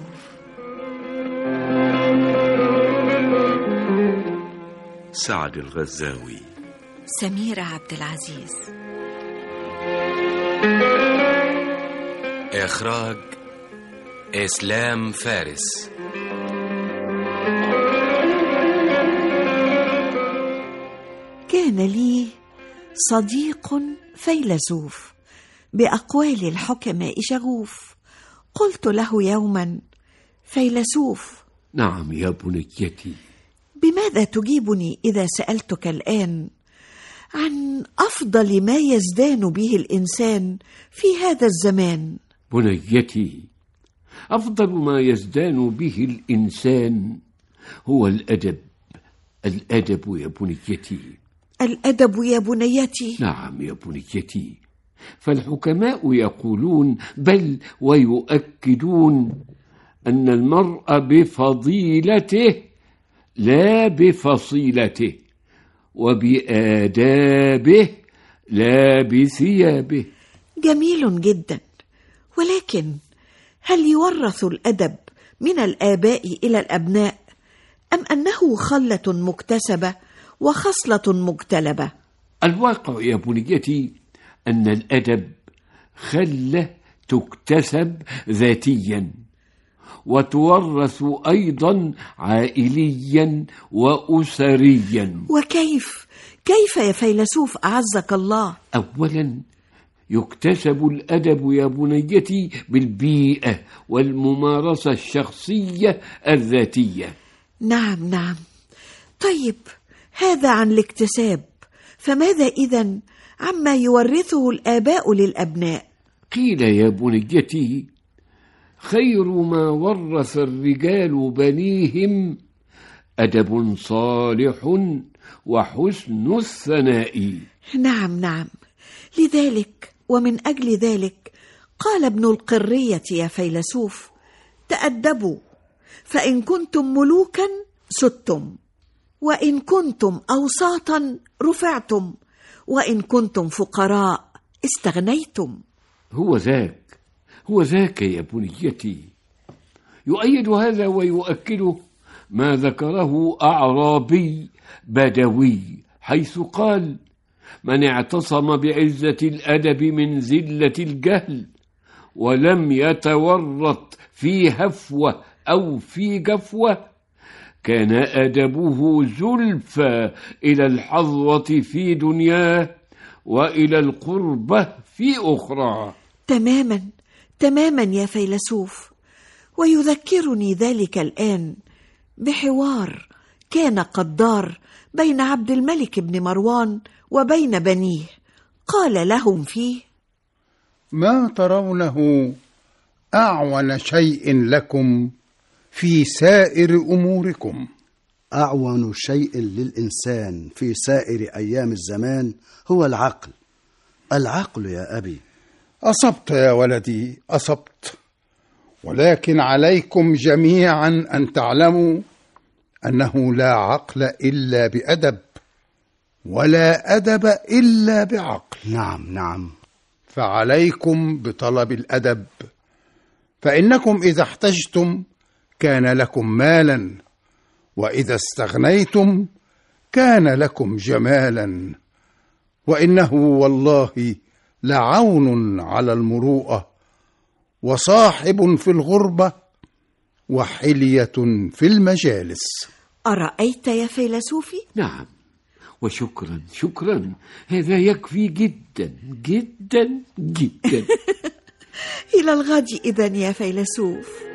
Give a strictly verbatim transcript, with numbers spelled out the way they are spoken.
سعد الغزاوي. سميرة عبد العزيز. إخراج إسلام فارس. كان لي صديق فيلسوف بأقوال الحكماء شغوف. قلت له يوما: فيلسوف. نعم يا بنيتي. بماذا تجيبني إذا سألتك الآن عن أفضل ما يزدان به الإنسان في هذا الزمان؟ بنيتي، أفضل ما يزدان به الإنسان هو الأدب. الأدب يا بنيتي. الأدب يا بنيتي. نعم يا بنيتي، فالحكماء يقولون بل ويؤكدون أن المرء بفضيلته لا بفصيلته، وبآدابه لا بثيابه. جميل جدا، ولكن هل يورث الأدب من الآباء إلى الأبناء، أم أنه خلة مكتسبة وخصلة مجتلبة؟ الواقع يا بنيتي أن الأدب خلة تكتسب ذاتيا، وتورث أيضا عائليا وأسريا. وكيف؟ كيف يا فيلسوف أعزك الله؟ أولا يكتسب الأدب يا بنيتي بالبيئة والممارسة الشخصية الذاتية. نعم نعم. طيب، هذا عن الاكتساب، فماذا إذن عما يورثه الآباء للأبناء؟ قيل يا بنيتي: خير ما ورث الرجال بنيهم أدب صالح وحسن الثناء. نعم نعم. لذلك ومن أجل ذلك قال ابن القرية يا فيلسوف: تأدبوا، فإن كنتم ملوكا ستم، وإن كنتم أوساطا رفعتم، وإن كنتم فقراء استغنيتم. هو ذاك هو ذاك يا بنيتي. يؤيد هذا ويؤكده ما ذكره أعرابي بدوي، حيث قال: من اعتصم بعزة الأدب من زلة الجهل، ولم يتورط في هفوة أو في جفوة، كان أدبه زلفى إلى الحظوة في دنياه وإلى القربة في أخرى. تماما تماما يا فيلسوف. ويذكرني ذلك الآن بحوار كان قد دار بين عبد الملك بن مروان وبين بنيه. قال لهم فيه: ما ترونه أعون شيء لكم في سائر أموركم؟ أعون شيء للإنسان في سائر أيام الزمان هو العقل. العقل يا أبي. أصبت يا ولدي، أصبت، ولكن عليكم جميعا أن تعلموا أنه لا عقل إلا بأدب، ولا أدب إلا بعقل. نعم نعم. فعليكم بطلب الأدب، فإنكم إذا احتجتم كان لكم مالا، وإذا استغنيتم كان لكم جمالا، وإنه والله لعون على المروءة، وصاحب في الغربة، وحلية في المجالس. أرأيت يا فيلسوفي؟ نعم، وشكرا شكرا، هذا يكفي جدا جدا جدا. إلى الغد إذن يا فيلسوف.